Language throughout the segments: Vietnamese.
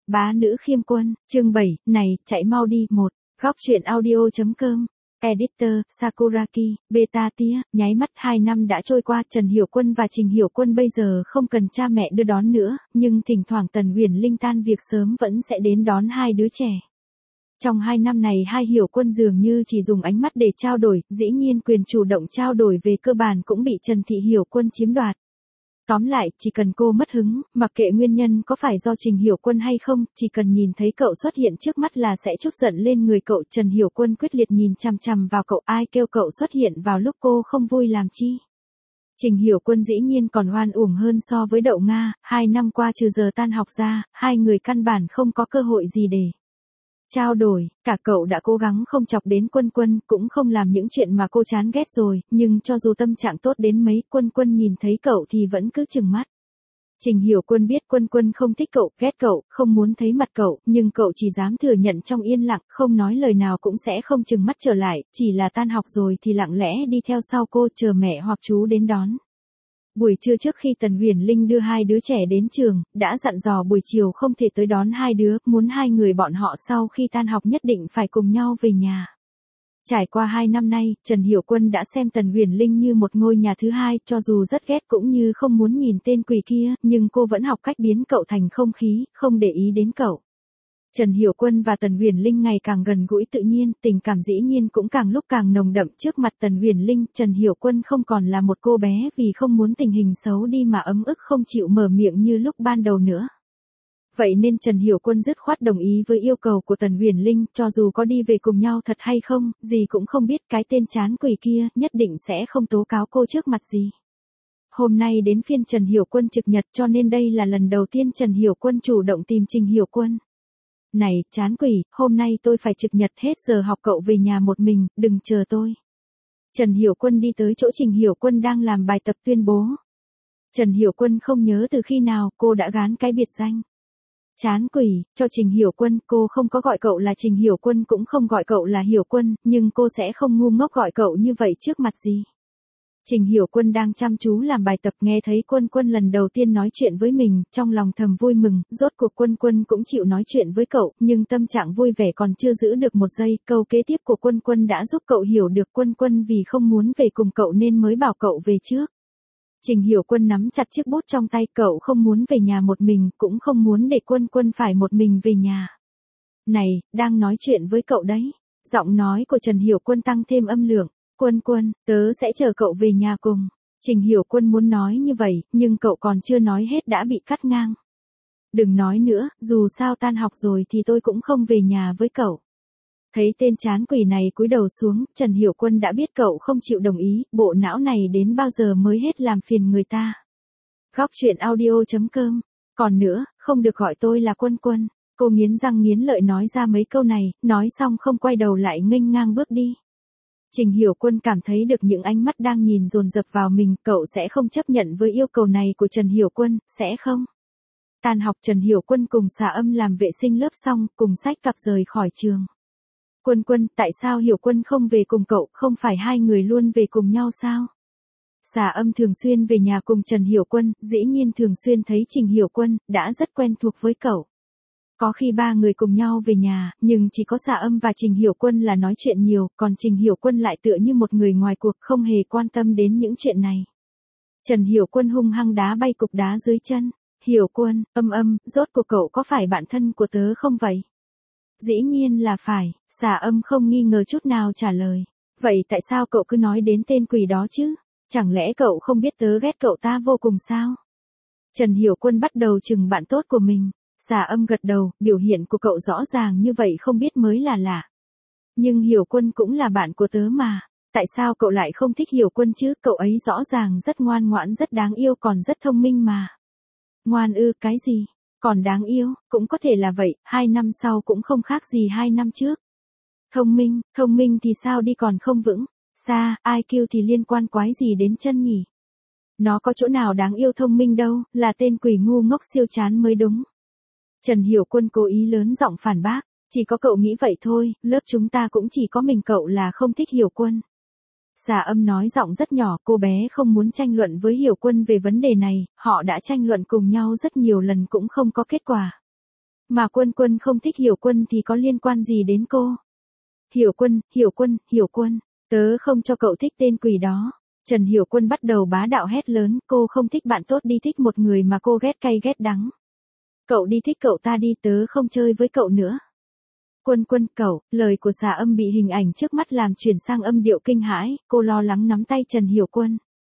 Bá nữ khiêm quân, chương 7, này, chạy mau đi, 1. Góc truyện audio.com. Editor, Sakuraki, Beta Tia, nháy mắt 2 năm đã trôi qua, Trần Hiểu Quân và Trình Hiểu Quân bây giờ không cần cha mẹ đưa đón nữa, nhưng thỉnh thoảng Tần Uyển Linh tan việc sớm vẫn sẽ đến đón hai đứa trẻ. Trong 2 năm này hai Hiểu Quân dường như chỉ dùng ánh mắt để trao đổi, dĩ nhiên quyền chủ động trao đổi về cơ bản cũng bị Trần Thị Hiểu Quân chiếm đoạt. Tóm lại, chỉ cần cô mất hứng, mặc kệ nguyên nhân có phải do Trình Hiểu Quân hay không, chỉ cần nhìn thấy cậu xuất hiện trước mắt là sẽ trút giận lên người cậu. Trần Hiểu Quân quyết liệt nhìn chằm chằm vào cậu, ai kêu cậu xuất hiện vào lúc cô không vui làm chi. Trình Hiểu Quân dĩ nhiên còn oan uổng hơn so với Đậu Nga, 2 năm qua trừ giờ tan học ra, hai người căn bản không có cơ hội gì để trao đổi, cả cậu đã cố gắng không chọc đến Quân Quân, cũng không làm những chuyện mà cô chán ghét rồi, nhưng cho dù tâm trạng tốt đến mấy, Quân Quân nhìn thấy cậu thì vẫn cứ trừng mắt. Trình Hiểu Quân biết Quân Quân không thích cậu, ghét cậu, không muốn thấy mặt cậu, nhưng cậu chỉ dám thừa nhận trong yên lặng, không nói lời nào cũng sẽ không trừng mắt trở lại, chỉ là tan học rồi thì lặng lẽ đi theo sau cô chờ mẹ hoặc chú đến đón. Buổi trưa trước khi Tần Uyển Linh đưa hai đứa trẻ đến trường, đã dặn dò buổi chiều không thể tới đón hai đứa, muốn hai người bọn họ sau khi tan học nhất định phải cùng nhau về nhà. Trải qua 2 năm nay, Trần Hiểu Quân đã xem Tần Uyển Linh như một ngôi nhà thứ hai, cho dù rất ghét cũng như không muốn nhìn tên quỷ kia, nhưng cô vẫn học cách biến cậu thành không khí, không để ý đến cậu. Trần Hiểu Quân và Tần Uyển Linh ngày càng gần gũi tự nhiên, tình cảm dĩ nhiên cũng càng lúc càng nồng đậm. Trước mặt Tần Uyển Linh, Trần Hiểu Quân không còn là một cô bé vì không muốn tình hình xấu đi mà ấm ức không chịu mở miệng như lúc ban đầu nữa. Vậy nên Trần Hiểu Quân dứt khoát đồng ý với yêu cầu của Tần Uyển Linh, cho dù có đi về cùng nhau thật hay không, gì cũng không biết, cái tên chán quỷ kia nhất định sẽ không tố cáo cô trước mặt gì. Hôm nay đến phiên Trần Hiểu Quân trực nhật, cho nên đây là lần đầu tiên Trần Hiểu Quân chủ động tìm Trình Hiểu Quân. Này, chán quỷ, hôm nay tôi phải trực nhật, hết giờ học cậu về nhà một mình, đừng chờ tôi. Trần Hiểu Quân đi tới chỗ Trình Hiểu Quân đang làm bài tập tuyên bố. Trần Hiểu Quân không nhớ từ khi nào cô đã gán cái biệt danh chán quỷ cho Trình Hiểu Quân, cô không có gọi cậu là Trình Hiểu Quân cũng không gọi cậu là Hiểu Quân, nhưng cô sẽ không ngu ngốc gọi cậu như vậy trước mặt gì. Trình Hiểu Quân đang chăm chú làm bài tập, nghe thấy Quân Quân lần đầu tiên nói chuyện với mình, trong lòng thầm vui mừng, rốt cuộc Quân Quân cũng chịu nói chuyện với cậu, nhưng tâm trạng vui vẻ còn chưa giữ được một giây, câu kế tiếp của Quân Quân đã giúp cậu hiểu được Quân Quân vì không muốn về cùng cậu nên mới bảo cậu về trước. Trình Hiểu Quân nắm chặt chiếc bút trong tay, cậu không muốn về nhà một mình, cũng không muốn để Quân Quân phải một mình về nhà. Này, đang nói chuyện với cậu đấy. Giọng nói của Trần Hiểu Quân tăng thêm âm lượng. Quân Quân, tớ sẽ chờ cậu về nhà cùng. Trình Hiểu Quân muốn nói như vậy, nhưng cậu còn chưa nói hết đã bị cắt ngang. Đừng nói nữa, dù sao tan học rồi thì tôi cũng không về nhà với cậu. Thấy tên chán quỷ này cúi đầu xuống, Trần Hiểu Quân đã biết cậu không chịu đồng ý, bộ não này đến bao giờ mới hết làm phiền người ta. Góc truyện audio.com. Còn nữa, không được gọi tôi là Quân Quân. Cô nghiến răng nghiến lợi nói ra mấy câu này, nói xong không quay đầu lại nghênh ngang bước đi. Trình Hiểu Quân cảm thấy được những ánh mắt đang nhìn dồn dập vào mình, cậu sẽ không chấp nhận với yêu cầu này của Trần Hiểu Quân, sẽ không. Tan học Trần Hiểu Quân cùng Xà Âm làm vệ sinh lớp xong, cùng xách cặp rời khỏi trường. Quân Quân, tại sao Hiểu Quân không về cùng cậu, không phải hai người luôn về cùng nhau sao? Xà Âm thường xuyên về nhà cùng Trần Hiểu Quân, dĩ nhiên thường xuyên thấy Trình Hiểu Quân, đã rất quen thuộc với cậu. Có khi ba người cùng nhau về nhà, nhưng chỉ có Xà Âm và Trình Hiểu Quân là nói chuyện nhiều, còn Trình Hiểu Quân lại tựa như một người ngoài cuộc, không hề quan tâm đến những chuyện này. Trần Hiểu Quân hung hăng đá bay cục đá dưới chân. Hiểu Quân, rốt cuộc cậu có phải bạn thân của tớ không vậy? Dĩ nhiên là phải, Xà Âm không nghi ngờ chút nào trả lời. Vậy tại sao cậu cứ nói đến tên quỷ đó chứ? Chẳng lẽ cậu không biết tớ ghét cậu ta vô cùng sao? Trần Hiểu Quân bắt đầu chừng bạn tốt của mình. Xà Âm gật đầu, biểu hiện của cậu rõ ràng như vậy không biết mới là lạ. Nhưng Hiểu Quân cũng là bạn của tớ mà. Tại sao cậu lại không thích Hiểu Quân chứ? Cậu ấy rõ ràng rất ngoan ngoãn, rất đáng yêu, còn rất thông minh mà. Ngoan ư, cái gì? Còn đáng yêu, cũng có thể là vậy, 2 năm sau cũng không khác gì 2 năm trước. Thông minh thì sao đi còn không vững. Xa, IQ thì liên quan quái gì đến chân nhỉ? Nó có chỗ nào đáng yêu thông minh đâu, là tên quỷ ngu ngốc siêu chán mới đúng. Trần Hiểu Quân cố ý lớn giọng phản bác, chỉ có cậu nghĩ vậy thôi, lớp chúng ta cũng chỉ có mình cậu là không thích Hiểu Quân. Xà Âm nói giọng rất nhỏ, cô bé không muốn tranh luận với Hiểu Quân về vấn đề này, họ đã tranh luận cùng nhau rất nhiều lần cũng không có kết quả. Mà Quân Quân không thích Hiểu Quân thì có liên quan gì đến cô? Hiểu Quân, tớ không cho cậu thích tên quỷ đó. Trần Hiểu Quân bắt đầu bá đạo hét lớn, cô không thích bạn tốt đi thích một người mà cô ghét cay ghét đắng. Cậu đi thích cậu ta đi, tớ không chơi với cậu nữa. Quân Quân, cậu, lời của xà âm bị hình ảnh trước mắt làm chuyển sang âm điệu kinh hãi, cô lo lắng nắm tay Trần Hiểu Quân.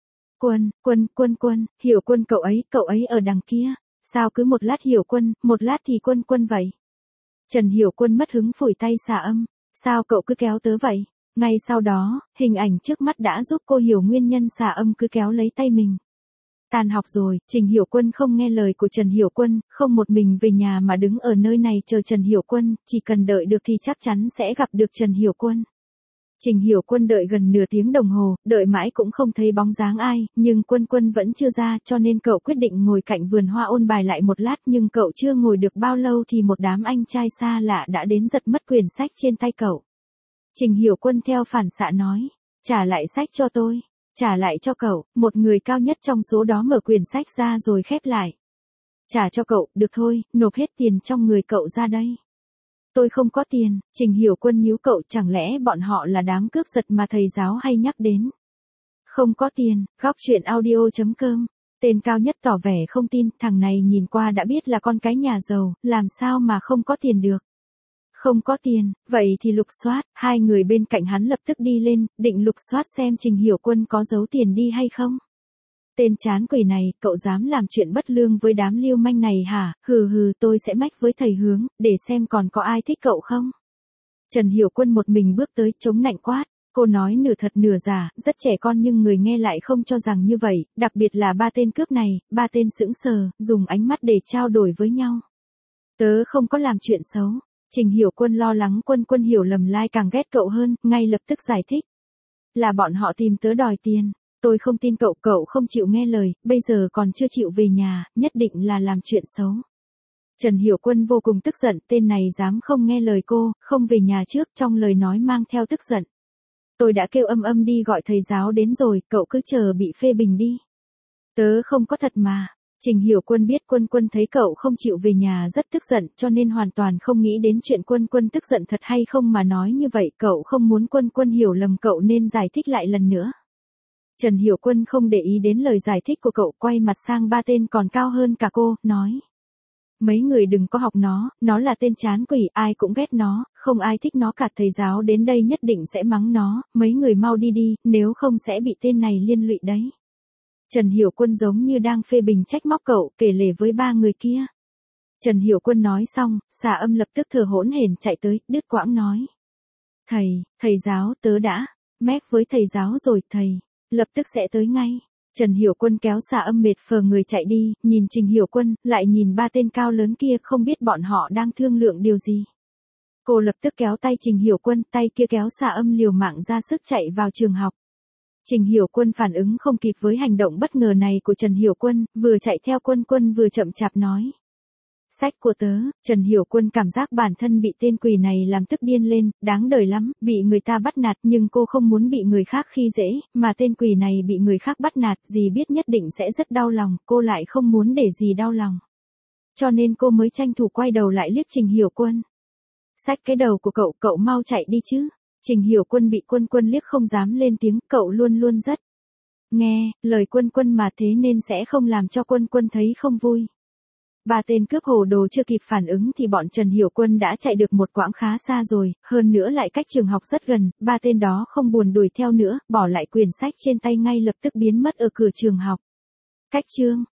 Quân, Hiểu Quân cậu ấy ở đằng kia. Sao cứ một lát Hiểu Quân, một lát thì Quân Quân vậy? Trần Hiểu Quân mất hứng phủi tay xà âm, sao cậu cứ kéo tớ vậy? Ngay sau đó, hình ảnh trước mắt đã giúp cô hiểu nguyên nhân xà âm cứ kéo lấy tay mình. Tàn học rồi, Trình Hiểu Quân không nghe lời của Trần Hiểu Quân, không một mình về nhà mà đứng ở nơi này chờ Trần Hiểu Quân, chỉ cần đợi được thì chắc chắn sẽ gặp được Trần Hiểu Quân. Trình Hiểu Quân đợi gần nửa tiếng đồng hồ, đợi mãi cũng không thấy bóng dáng ai, nhưng Quân Quân vẫn chưa ra cho nên cậu quyết định ngồi cạnh vườn hoa ôn bài lại một lát, nhưng cậu chưa ngồi được bao lâu thì một đám anh trai xa lạ đã đến giật mất quyển sách trên tay cậu. Trình Hiểu Quân theo phản xạ nói, trả lại sách cho tôi, trả lại cho cậu, một người cao nhất trong số đó mở quyển sách ra rồi khép lại. Trả cho cậu, được thôi, nộp hết tiền trong người cậu ra đây. Tôi không có tiền, Trình Hiểu Quân nhíu cậu, chẳng lẽ bọn họ là đám cướp giật mà thầy giáo hay nhắc đến. Không có tiền, góc chuyện audio.com. Tên cao nhất tỏ vẻ không tin, thằng này nhìn qua đã biết là con cái nhà giàu, làm sao mà không có tiền được. Không có tiền, vậy thì lục soát, hai người bên cạnh hắn lập tức đi lên, định lục soát xem Trình Hiểu Quân có giấu tiền đi hay không. Tên chán quỷ này, cậu dám làm chuyện bất lương với đám lưu manh này hả? Hừ, tôi sẽ mách với thầy Hướng, để xem còn có ai thích cậu không. Trần Hiểu Quân một mình bước tới, chống nạnh quát. Cô nói nửa thật nửa giả, rất trẻ con nhưng người nghe lại không cho rằng như vậy, đặc biệt là ba tên cướp này, ba tên sững sờ, dùng ánh mắt để trao đổi với nhau. Tớ không có làm chuyện xấu. Trình Hiểu Quân lo lắng Quân hiểu lầm lại càng ghét cậu hơn, ngay lập tức giải thích. Là bọn họ tìm tớ đòi tiền. Tôi không tin cậu không chịu nghe lời, bây giờ còn chưa chịu về nhà, nhất định là làm chuyện xấu. Trần Hiểu Quân vô cùng tức giận, tên này dám không nghe lời cô, không về nhà trước, trong lời nói mang theo tức giận. Tôi đã kêu âm đi gọi thầy giáo đến rồi, cậu cứ chờ bị phê bình đi. Tớ không có thật mà. Trình Hiểu Quân biết Quân thấy cậu không chịu về nhà rất tức giận, cho nên hoàn toàn không nghĩ đến chuyện Quân tức giận thật hay không mà nói như vậy, cậu không muốn Quân hiểu lầm cậu nên giải thích lại lần nữa. Trần Hiểu Quân không để ý đến lời giải thích của cậu, quay mặt sang ba tên còn cao hơn cả cô, nói. Mấy người đừng có học nó là tên chán quỷ, ai cũng ghét nó, không ai thích nó cả, thầy giáo đến đây nhất định sẽ mắng nó, mấy người mau đi, nếu không sẽ bị tên này liên lụy đấy. Trần Hiểu Quân giống như đang phê bình trách móc cậu, kể lể với ba người kia. Trần Hiểu Quân nói xong, xà âm lập tức thở hổn hển chạy tới, đứt quãng nói. Thầy giáo, tớ đã mép với thầy giáo rồi, thầy lập tức sẽ tới ngay. Trần Hiểu Quân kéo xà âm mệt phờ người chạy đi, nhìn Trình Hiểu Quân, lại nhìn ba tên cao lớn kia, không biết bọn họ đang thương lượng điều gì. Cô lập tức kéo tay Trình Hiểu Quân, tay kia kéo xà âm liều mạng ra sức chạy vào trường học. Trình Hiểu Quân phản ứng không kịp với hành động bất ngờ này của Trần Hiểu Quân, vừa chạy theo Quân vừa chậm chạp nói. Sách của tớ. Trần Hiểu Quân cảm giác bản thân bị tên quỷ này làm tức điên lên, đáng đời lắm, bị người ta bắt nạt nhưng cô không muốn bị người khác khi dễ, mà tên quỷ này bị người khác bắt nạt, dì biết nhất định sẽ rất đau lòng, cô lại không muốn để dì đau lòng. Cho nên cô mới tranh thủ quay đầu lại liếc Trình Hiểu Quân. Xách cái đầu của cậu mau chạy đi chứ. Trình Hiểu Quân bị Quân liếc không dám lên tiếng, cậu luôn rất nghe lời Quân mà, thế nên sẽ không làm cho Quân thấy không vui. Ba tên cướp hồ đồ chưa kịp phản ứng thì bọn Trần Hiểu Quân đã chạy được một quãng khá xa rồi, hơn nữa lại cách trường học rất gần, ba tên đó không buồn đuổi theo nữa, bỏ lại quyển sách trên tay ngay lập tức biến mất ở cửa trường học. Cách chương